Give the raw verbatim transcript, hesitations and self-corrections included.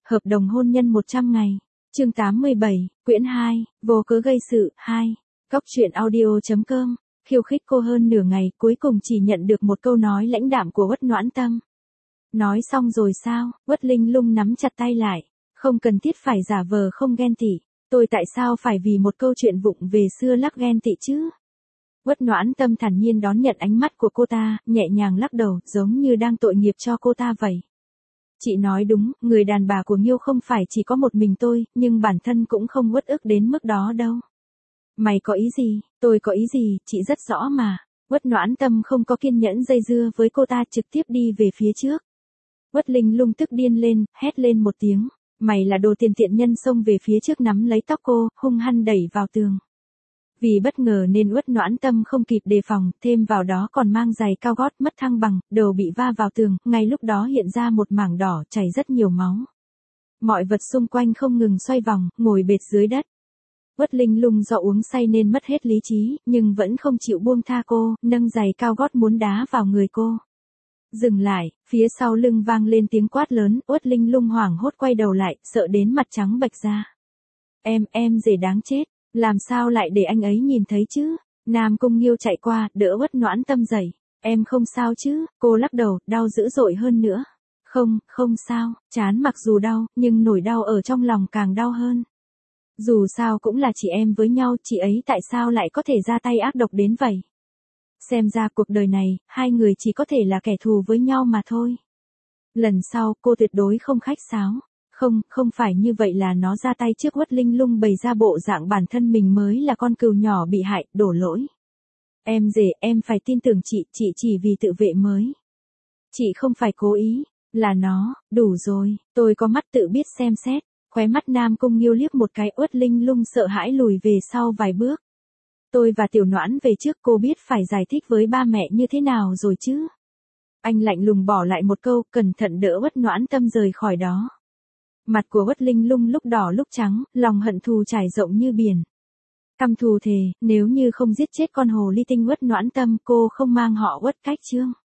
Hợp đồng hôn nhân một trăm ngày. Chương tám mươi bảy, quyển hai, vô cớ gây sự, hai. Góc truyện audio chấm com. Khiêu khích cô hơn nửa ngày, cuối cùng chỉ nhận được một câu nói lãnh đạm của Uất Noãn Tâm. Nói xong rồi sao? Uất Linh Lung nắm chặt tay lại. Không cần thiết phải giả vờ không ghen tị. Tôi tại sao phải vì một câu chuyện vụng về xưa lắc ghen tị chứ? Uất Noãn Tâm thản nhiên đón nhận ánh mắt của cô ta, nhẹ nhàng lắc đầu, giống như đang tội nghiệp cho cô ta vậy. Chị nói đúng, người đàn bà của Nghiêu không phải chỉ có một mình tôi, nhưng bản thân cũng không uất ức đến mức đó đâu. Mày có ý gì, tôi có ý gì, chị rất rõ mà. Uất Noãn Tâm không có kiên nhẫn dây dưa với cô ta, trực tiếp đi về phía trước. Uất Linh Lung tức điên lên, hét lên một tiếng. Mày là đồ tiền tiện nhân, xông về phía trước nắm lấy tóc cô, hung hăng đẩy vào tường. Vì bất ngờ nên Uất Noãn Tâm không kịp đề phòng, thêm vào đó còn mang giày cao gót, mất thăng bằng, đầu bị va vào tường, ngay lúc đó hiện ra một mảng đỏ, chảy rất nhiều máu. Mọi vật xung quanh không ngừng xoay vòng, ngồi bệt dưới đất. Uất Linh Lung do uống say nên mất hết lý trí, nhưng vẫn không chịu buông tha cô, nâng giày cao gót muốn đá vào người cô. Dừng lại, phía sau lưng vang lên tiếng quát lớn, Uất Linh Lung hoảng hốt quay đầu lại, sợ đến mặt trắng bệch ra. Em, em rể đáng chết. Làm sao lại để anh ấy nhìn thấy chứ? Nam Cung Nghiêu chạy qua, đỡ Uất Noãn Tâm dậy. Em không sao chứ? Cô lắc đầu, đau dữ dội hơn nữa. Không, không sao, chán mặc dù đau, nhưng nỗi đau ở trong lòng càng đau hơn. Dù sao cũng là chị em với nhau, chị ấy tại sao lại có thể ra tay ác độc đến vậy? Xem ra cuộc đời này, hai người chỉ có thể là kẻ thù với nhau mà thôi. Lần sau, cô tuyệt đối không khách sáo. Không, không phải như vậy là nó ra tay trước. Uất Linh Lung bày ra bộ dạng bản thân mình mới là con cừu nhỏ bị hại, đổ lỗi. Em rể, em phải tin tưởng chị, chị chỉ vì tự vệ mới. Chị không phải cố ý, là nó, đủ rồi, tôi có mắt tự biết xem xét. Khóe mắt Nam Cung Nghiêu liếc một cái, Uất Linh Lung sợ hãi lùi về sau vài bước. Tôi và Tiểu Noãn về trước, cô biết phải giải thích với ba mẹ như thế nào rồi chứ? Anh lạnh lùng bỏ lại một câu, cẩn thận đỡ Uất Noãn Tâm rời khỏi đó. Mặt của Uất Linh Lung lúc đỏ lúc trắng, lòng hận thù trải rộng như biển. Căm thù thề, nếu như không giết chết con hồ ly tinh Uất Noãn Tâm, cô không mang họ Uất Cách Trương.